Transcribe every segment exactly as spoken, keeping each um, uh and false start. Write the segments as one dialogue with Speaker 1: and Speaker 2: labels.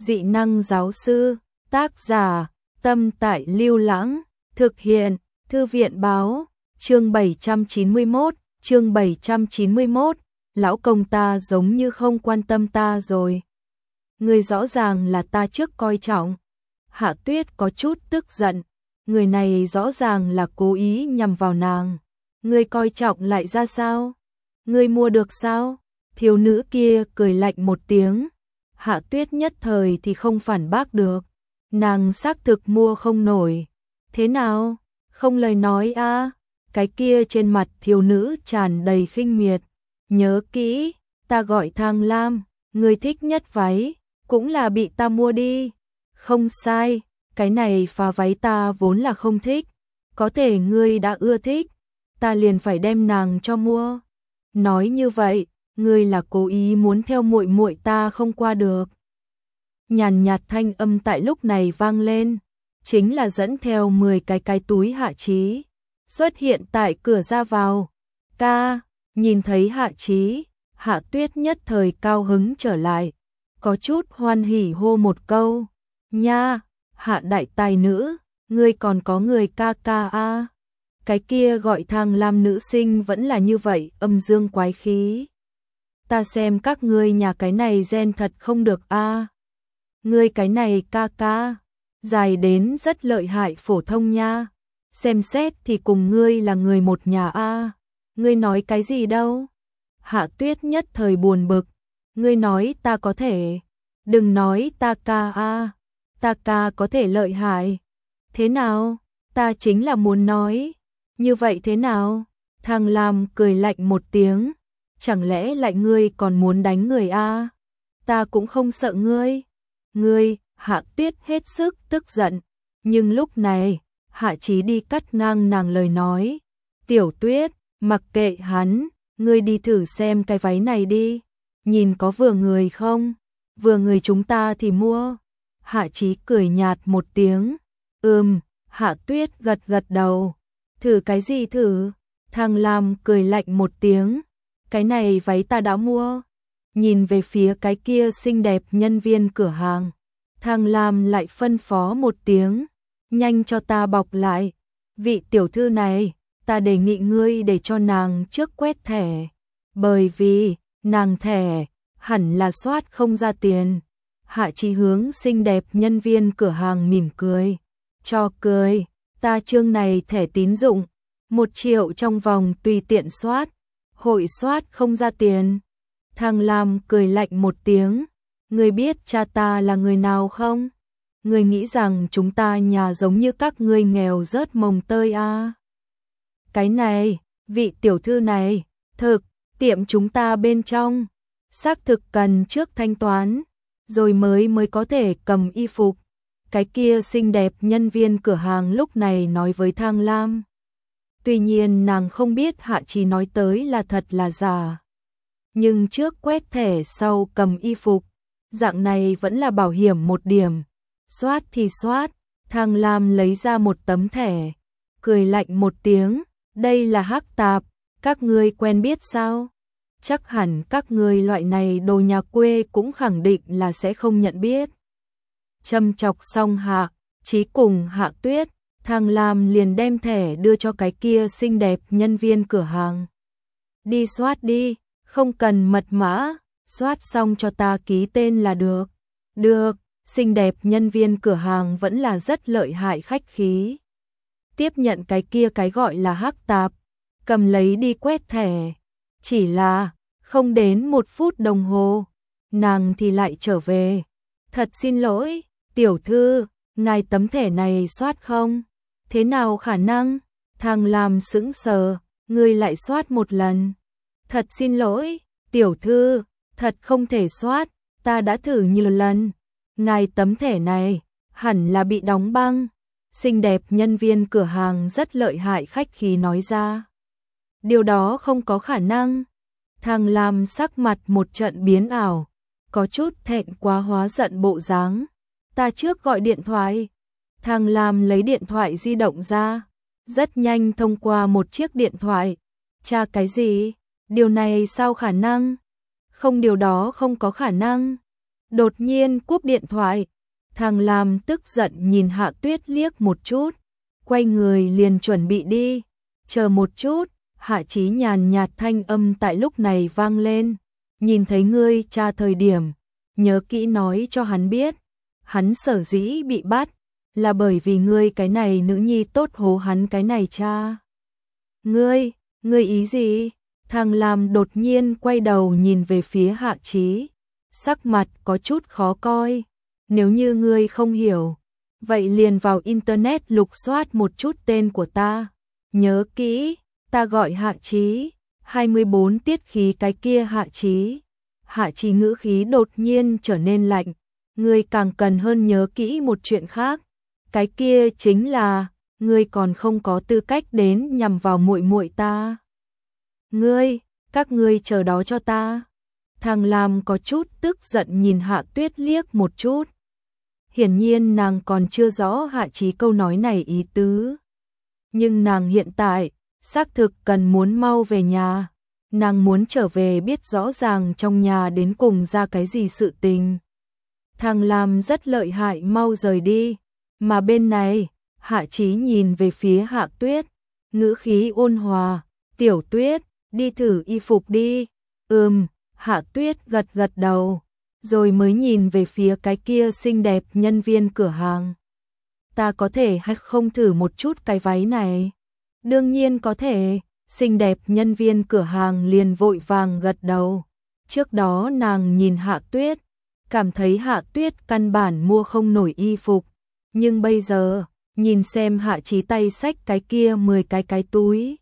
Speaker 1: Dị năng giáo sư, tác giả, Tâm Tại Lưu Lãng, thực hiện, Thư viện báo, chương bảy trăm chín mươi mốt, chương bảy trăm chín mươi mốt, lão công ta giống như không quan tâm ta rồi. Người rõ ràng là ta trước coi trọng. Hạ Tuyết có chút tức giận, người này rõ ràng là cố ý nhằm vào nàng. Người coi trọng lại ra sao? Người mua được sao? Thiếu nữ kia cười lạnh một tiếng. Hạ Tuyết nhất thời thì không phản bác được. Nàng xác thực mua không nổi. Thế nào? Không lời nói a à? Cái kia trên mặt thiếu nữ tràn đầy khinh miệt. Nhớ kỹ, ta gọi Thang Lam, người thích nhất váy, cũng là bị ta mua đi. Không sai, cái này phá váy ta vốn là không thích. Có thể ngươi đã ưa thích, ta liền phải đem nàng cho mua. Nói như vậy, ngươi là cố ý muốn theo muội muội ta không qua được. Nhàn nhạt thanh âm tại lúc này vang lên, chính là dẫn theo mười cái cái túi Hạ Chí, xuất hiện tại cửa ra vào. Ca, nhìn thấy Hạ Chí, Hạ Tuyết nhất thời cao hứng trở lại, có chút hoan hỉ hô một câu, nha, Hạ đại tài nữ, ngươi còn có người ca ca a. Cái kia gọi Thang Lam nữ sinh vẫn là như vậy, âm dương quái khí. Ta xem các ngươi nhà cái này gen thật không được a. Ngươi cái này ca ca, dài đến rất lợi hại phổ thông nha. Xem xét thì cùng ngươi là người một nhà a. Ngươi nói cái gì đâu? Hạ Tuyết nhất thời buồn bực. Ngươi nói ta có thể. Đừng nói ta ca a. Ta ca có thể lợi hại. Thế nào? Ta chính là muốn nói. Như vậy thế nào? Thang Lam cười lạnh một tiếng. Chẳng lẽ lại ngươi còn muốn đánh người a? Ta cũng không sợ ngươi. Ngươi, Hạ Tuyết hết sức tức giận. Nhưng lúc này, Hạ Chí đi cắt ngang nàng lời nói. Tiểu Tuyết, mặc kệ hắn, ngươi đi thử xem cái váy này đi. Nhìn có vừa người không? Vừa người chúng ta thì mua. Hạ Chí cười nhạt một tiếng. Ừm, Hạ Tuyết gật gật đầu. Thử cái gì thử? Thang Lam cười lạnh một tiếng. Cái này váy ta đã mua. Nhìn về phía cái kia xinh đẹp nhân viên cửa hàng. Thang Lam lại phân phó một tiếng. Nhanh cho ta bọc lại. Vị tiểu thư này, ta đề nghị ngươi để cho nàng trước quét thẻ. Bởi vì, nàng thẻ, hẳn là soát không ra tiền. Hạ Chí hướng xinh đẹp nhân viên cửa hàng mỉm cười. Cho cười, ta chương này thẻ tín dụng. Một triệu trong vòng tùy tiện soát. Hội soát không ra tiền. Thang Lam cười lạnh một tiếng. Ngươi biết cha ta là người nào không? Ngươi nghĩ rằng chúng ta nhà giống như các ngươi nghèo rớt mồng tơi à? Cái này, vị tiểu thư này, thực, tiệm chúng ta bên trong, xác thực cần trước thanh toán, rồi mới mới có thể cầm y phục. Cái kia xinh đẹp nhân viên cửa hàng lúc này nói với Thang Lam. Tuy nhiên nàng không biết Hạ Chí nói tới là thật là giả. Nhưng trước quét thẻ sau cầm y phục, dạng này vẫn là bảo hiểm một điểm. Soát thì soát, Thang Lam lấy ra một tấm thẻ, cười lạnh một tiếng, đây là hắc tạp, các ngươi quen biết sao? Chắc hẳn các ngươi loại này đồ nhà quê cũng khẳng định là sẽ không nhận biết. Châm chọc xong Hạ Chí cùng Hạ Tuyết, Thang Lam liền đem thẻ đưa cho cái kia xinh đẹp nhân viên cửa hàng. Đi soát đi, không cần mật mã, soát xong cho ta ký tên là được. Được, xinh đẹp nhân viên cửa hàng vẫn là rất lợi hại khách khí. Tiếp nhận cái kia cái gọi là hắc tạp, cầm lấy đi quét thẻ. Chỉ là, không đến một phút đồng hồ, nàng thì lại trở về. Thật xin lỗi, tiểu thư, ngài tấm thẻ này soát không? Thế nào khả năng? Thang Lam sững sờ, ngươi lại soát một lần. Thật xin lỗi, tiểu thư, thật không thể soát, ta đã thử nhiều lần. Ngài tấm thẻ này, hẳn là bị đóng băng. Xinh đẹp nhân viên cửa hàng rất lợi hại khách khí nói ra. Điều đó không có khả năng. Thang Lam sắc mặt một trận biến ảo, có chút thẹn quá hóa giận bộ dáng. Ta trước gọi điện thoại. Thang Lam lấy điện thoại di động ra, rất nhanh thông qua một chiếc điện thoại. Tra cái gì? Điều này sao khả năng? Không, điều đó không có khả năng. đột nhiên cúp điện thoại. Thằng Lam tức giận nhìn Hạ Tuyết liếc một chút, quay người liền chuẩn bị đi. Chờ một chút, Hạ Chí nhàn nhạt thanh âm tại lúc này vang lên. Nhìn thấy ngươi cha thời điểm, nhớ kỹ nói cho hắn biết. Hắn sở dĩ bị bắt, là bởi vì ngươi cái này nữ nhi tốt hố hắn cái này cha. Ngươi, ngươi ý gì? Thằng Lam đột nhiên quay đầu nhìn về phía Hạ Chí, sắc mặt có chút khó coi. Nếu như ngươi không hiểu, vậy liền vào internet lục soát một chút tên của ta. Nhớ kỹ, ta gọi Hạ Chí, hai mươi bốn tiết khí cái kia Hạ Chí. Hạ Chí ngữ khí đột nhiên trở nên lạnh, ngươi càng cần hơn nhớ kỹ một chuyện khác, cái kia chính là ngươi còn không có tư cách đến nhằm vào muội muội ta. Ngươi, các ngươi chờ đó cho ta. Thằng Lam có chút tức giận nhìn Hạ Tuyết liếc một chút. Hiển nhiên nàng còn chưa rõ Hạ Chí câu nói này ý tứ. Nhưng nàng hiện tại, xác thực cần muốn mau về nhà. Nàng muốn trở về biết rõ ràng trong nhà đến cùng ra cái gì sự tình. Thằng Lam rất lợi hại mau rời đi. Mà bên này, Hạ Chí nhìn về phía Hạ Tuyết, ngữ khí ôn hòa, Tiểu Tuyết, đi thử y phục đi. Ừm, Hạ Tuyết gật gật đầu, rồi mới nhìn về phía cái kia xinh đẹp nhân viên cửa hàng. Ta có thể hay không thử một chút cái váy này? Đương nhiên có thể, xinh đẹp nhân viên cửa hàng liền vội vàng gật đầu. Trước đó nàng nhìn Hạ Tuyết, cảm thấy Hạ Tuyết căn bản mua không nổi y phục. Nhưng bây giờ, nhìn xem Hạ Chí tay xách cái kia mười cái cái túi.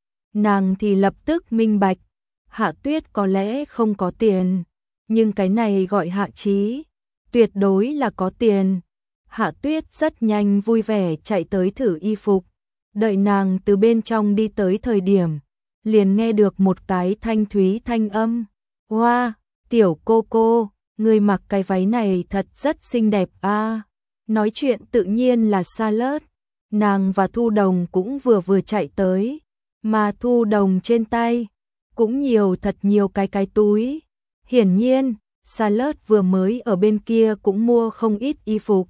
Speaker 1: Nàng thì lập tức minh bạch, Hạ Tuyết có lẽ không có tiền, nhưng cái này gọi Hạ Chí, tuyệt đối là có tiền. Hạ Tuyết rất nhanh vui vẻ chạy tới thử y phục, đợi nàng từ bên trong đi tới thời điểm, liền nghe được một cái thanh thúy thanh âm. Wow, tiểu cô cô, người mặc cái váy này thật rất xinh đẹp a. À. Nói chuyện tự nhiên là Charlotte, nàng và Thu Đồng cũng vừa vừa chạy tới, mà Thu Đồng trên tay cũng nhiều thật nhiều cái cái túi. Hiển nhiên, Charlotte vừa mới ở bên kia cũng mua không ít y phục.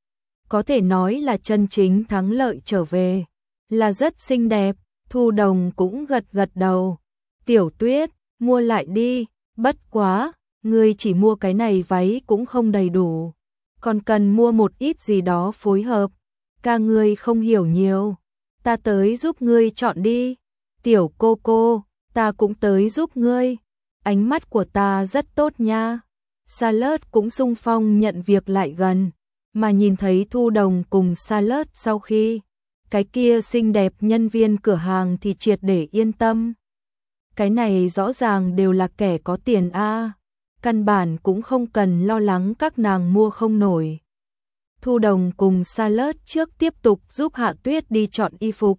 Speaker 1: Có thể nói là chân chính thắng lợi trở về, là rất xinh đẹp. Thu Đồng cũng gật gật đầu. Tiểu Tuyết, mua lại đi, bất quá, ngươi chỉ mua cái này váy cũng không đầy đủ, còn cần mua một ít gì đó phối hợp. Ca ngươi không hiểu nhiều, ta tới giúp ngươi chọn đi. Tiểu cô cô, ta cũng tới giúp ngươi. Ánh mắt của ta rất tốt nha. Charlotte cũng xung phong nhận việc lại gần, mà nhìn thấy Thu Đồng cùng Charlotte sau khi, cái kia xinh đẹp nhân viên cửa hàng thì triệt để yên tâm. Cái này rõ ràng đều là kẻ có tiền a, căn bản cũng không cần lo lắng các nàng mua không nổi. Thu Đồng cùng Charlotte trước tiếp tục giúp Hạ Tuyết đi chọn y phục.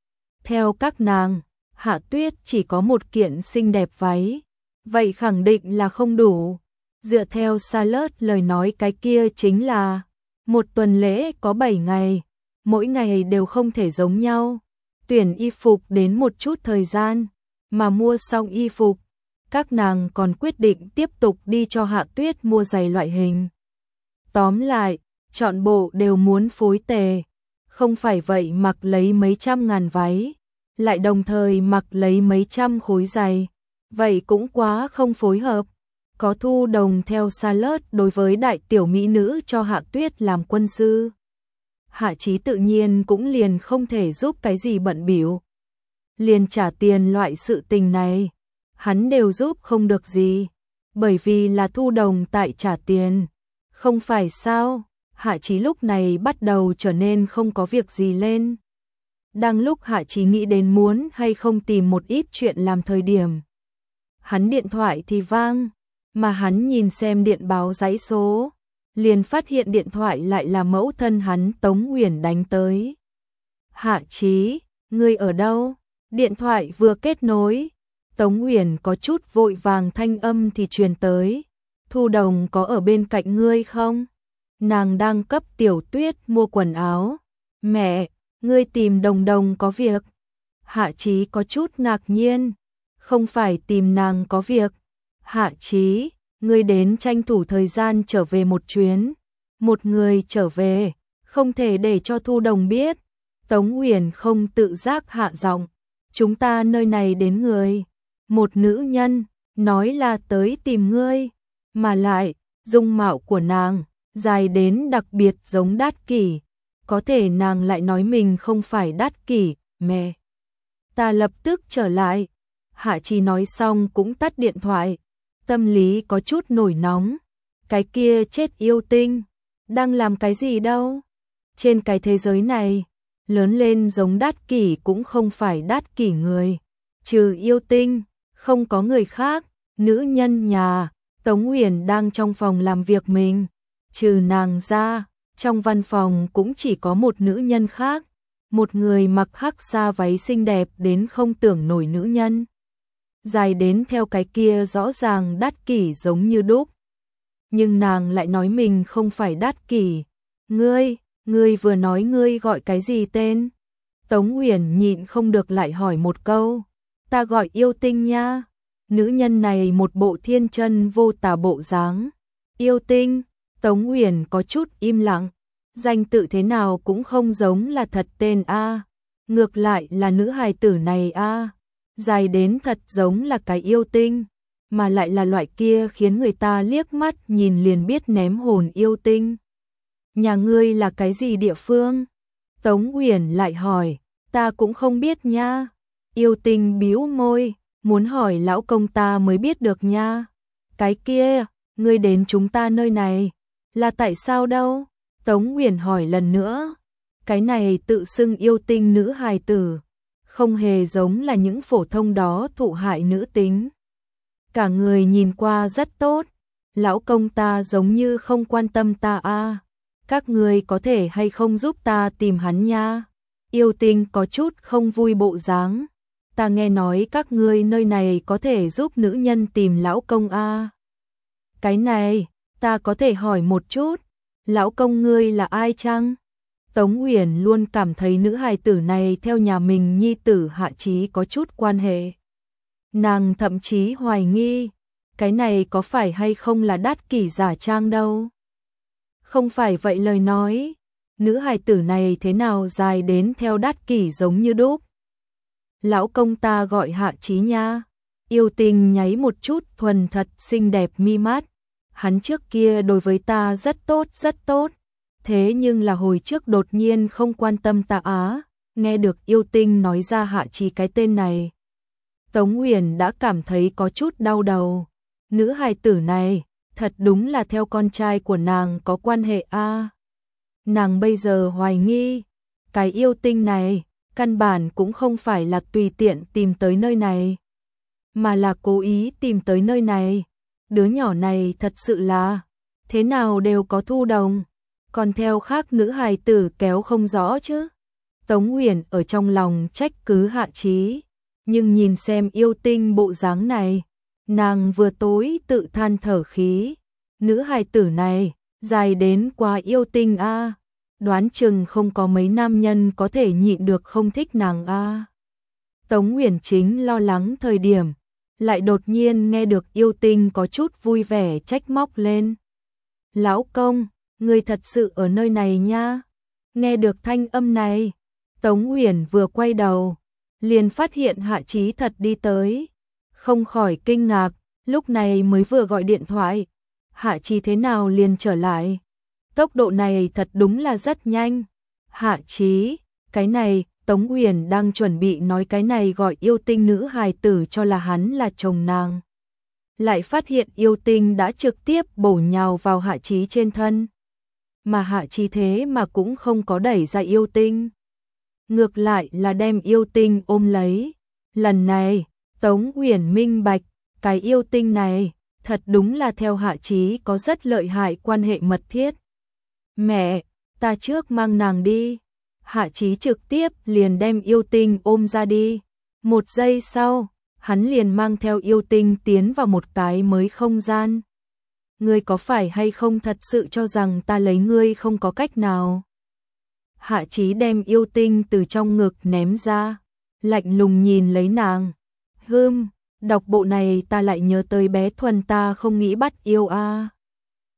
Speaker 1: Theo các nàng, Hạ Tuyết chỉ có một kiện xinh đẹp váy, vậy khẳng định là không đủ. Dựa theo Charlotte lời nói cái kia chính là một tuần lễ có bảy ngày, mỗi ngày đều không thể giống nhau. Tuyển y phục đến một chút thời gian, mà mua xong y phục, các nàng còn quyết định tiếp tục đi cho Hạ Tuyết mua giày loại hình. Tóm lại, chọn bộ đều muốn phối tề, không phải vậy mặc lấy mấy trăm ngàn váy, lại đồng thời mặc lấy mấy trăm khối giày, vậy cũng quá không phối hợp. Có Thu Đồng theo Charlotte đối với đại tiểu mỹ nữ cho Hạ Tuyết làm quân sư, Hạ Chí tự nhiên cũng liền không thể giúp cái gì bận bịu. Liền trả tiền loại sự tình này, hắn đều giúp không được gì, bởi vì là Thu Đồng tại trả tiền, không phải sao? Hạ Chí lúc này bắt đầu trở nên không có việc gì lên. Đang lúc Hạ Chí nghĩ đến muốn hay không tìm một ít chuyện làm thời điểm, hắn điện thoại thì vang, mà hắn nhìn xem điện báo dãy số, liền phát hiện điện thoại lại là mẫu thân hắn Tống Uyển đánh tới. Hạ Chí, ngươi ở đâu? Điện thoại vừa kết nối, Tống Uyển có chút vội vàng thanh âm thì truyền tới. Thu Đồng có ở bên cạnh ngươi không? Nàng đang cấp Tiểu Tuyết mua quần áo. Mẹ, ngươi tìm Đồng Đồng có việc. Hạ Chí có chút ngạc nhiên. Không phải tìm nàng có việc. Hạ Chí, ngươi đến tranh thủ thời gian trở về một chuyến. Một người trở về, không thể để cho Thu Đồng biết. Tống Uyển không tự giác hạ giọng, chúng ta nơi này đến người. Một nữ nhân, nói là tới tìm ngươi, mà lại, dung mạo của nàng, dài đến đặc biệt giống Đát Kỷ. Có thể nàng lại nói mình không phải Đát Kỷ, mẹ. Ta lập tức trở lại. Hạ Trì nói xong cũng tắt điện thoại. Tâm lý có chút nổi nóng. Cái kia chết yêu tinh, đang làm cái gì đâu? Trên cái thế giới này, lớn lên giống Đát Kỷ cũng không phải Đát Kỷ người. Trừ yêu tinh, không có người khác. Nữ nhân nhà, Tống Uyển đang trong phòng làm việc mình. Trừ nàng ra, trong văn phòng cũng chỉ có một nữ nhân khác. Một người mặc hắc sa váy xinh đẹp đến không tưởng nổi nữ nhân. Dài đến theo cái kia rõ ràng Đát Kỷ giống như đúc. Nhưng nàng lại nói mình không phải Đát Kỷ. Ngươi, ngươi vừa nói ngươi gọi cái gì tên? Tống Uyển nhịn không được lại hỏi một câu. Ta gọi yêu tinh nha. Nữ nhân này một bộ thiên chân vô tà bộ dáng. Yêu tinh, Tống Uyển có chút im lặng. Danh tự thế nào cũng không giống là thật tên a. Ngược lại là nữ hài tử này a, dài đến thật giống là cái yêu tinh, mà lại là loại kia khiến người ta liếc mắt nhìn liền biết ném hồn yêu tinh. Nhà ngươi là cái gì địa phương? Tống Uyển lại hỏi. Ta cũng không biết nha. Yêu tinh bĩu môi, muốn hỏi lão công ta mới biết được nha. Cái kia, ngươi đến chúng ta nơi này, là tại sao đâu? Tống Uyển hỏi lần nữa. Cái này tự xưng yêu tinh nữ hài tử, không hề giống là những phổ thông đó thụ hại nữ tính. Cả người nhìn qua rất tốt, lão công ta giống như không quan tâm ta a. Các người có thể hay không giúp ta tìm hắn nha? Yêu tinh có chút không vui bộ dáng. Ta nghe nói các ngươi nơi này có thể giúp nữ nhân tìm lão công a. Cái này, ta có thể hỏi một chút, lão công ngươi là ai chăng? Tống Uyển luôn cảm thấy nữ hài tử này theo nhà mình nhi tử Hạ Chí có chút quan hệ. Nàng thậm chí hoài nghi, cái này có phải hay không là Đát Kỷ giả trang đâu. Không phải vậy lời nói, nữ hài tử này thế nào dài đến theo Đát Kỷ giống như đúc. Lão công ta gọi Hạ Chí nha. Yêu tinh nháy một chút thuần thật xinh đẹp mi mắt. Hắn trước kia đối với ta rất tốt rất tốt. Thế nhưng là hồi trước đột nhiên không quan tâm ta á. Nghe được yêu tinh nói ra Hạ Chí cái tên này, Tống Uyển đã cảm thấy có chút đau đầu. Nữ hài tử này, thật đúng là theo con trai của nàng có quan hệ a. Nàng bây giờ hoài nghi, cái yêu tinh này, căn bản cũng không phải là tùy tiện tìm tới nơi này, mà là cố ý tìm tới nơi này. Đứa nhỏ này thật sự là, thế nào đều có Thu Đồng, còn theo khác nữ hài tử kéo không rõ chứ. Tống Uyển ở trong lòng trách cứ Hạ Chí, nhưng nhìn xem yêu tinh bộ dáng này, nàng vừa tối tự than thở khí. Nữ hài tử này, dài đến quá yêu tinh a. Đoán chừng không có mấy nam nhân có thể nhịn được không thích nàng a. Tống Uyển chính lo lắng thời điểm, lại đột nhiên nghe được yêu tinh có chút vui vẻ trách móc lên. Lão công, người thật sự ở nơi này nha. Nghe được thanh âm này, Tống Uyển vừa quay đầu, liền phát hiện Hạ Chí thật đi tới. Không khỏi kinh ngạc, lúc này mới vừa gọi điện thoại, Hạ Chí thế nào liền trở lại. Tốc độ này thật đúng là rất nhanh. Hạ Chí, cái này, Tống Uyển đang chuẩn bị nói cái này gọi yêu tinh nữ hài tử cho là hắn là chồng nàng. Lại phát hiện yêu tinh đã trực tiếp bổ nhào vào Hạ Chí trên thân. Mà Hạ Chí thế mà cũng không có đẩy ra yêu tinh. Ngược lại là đem yêu tinh ôm lấy. Lần này, Tống Uyển minh bạch, cái yêu tinh này, thật đúng là theo Hạ Chí có rất lợi hại quan hệ mật thiết. Mẹ, ta trước mang nàng đi. Hạ Chí trực tiếp liền đem yêu tinh ôm ra đi. Một giây sau, hắn liền mang theo yêu tinh tiến vào một cái mới không gian. Ngươi có phải hay không thật sự cho rằng ta lấy ngươi không có cách nào? Hạ Chí đem yêu tinh từ trong ngực ném ra, lạnh lùng nhìn lấy nàng. Hừm, Đọc bộ này ta lại nhớ tới bé Thuần ta không nghĩ bắt yêu a.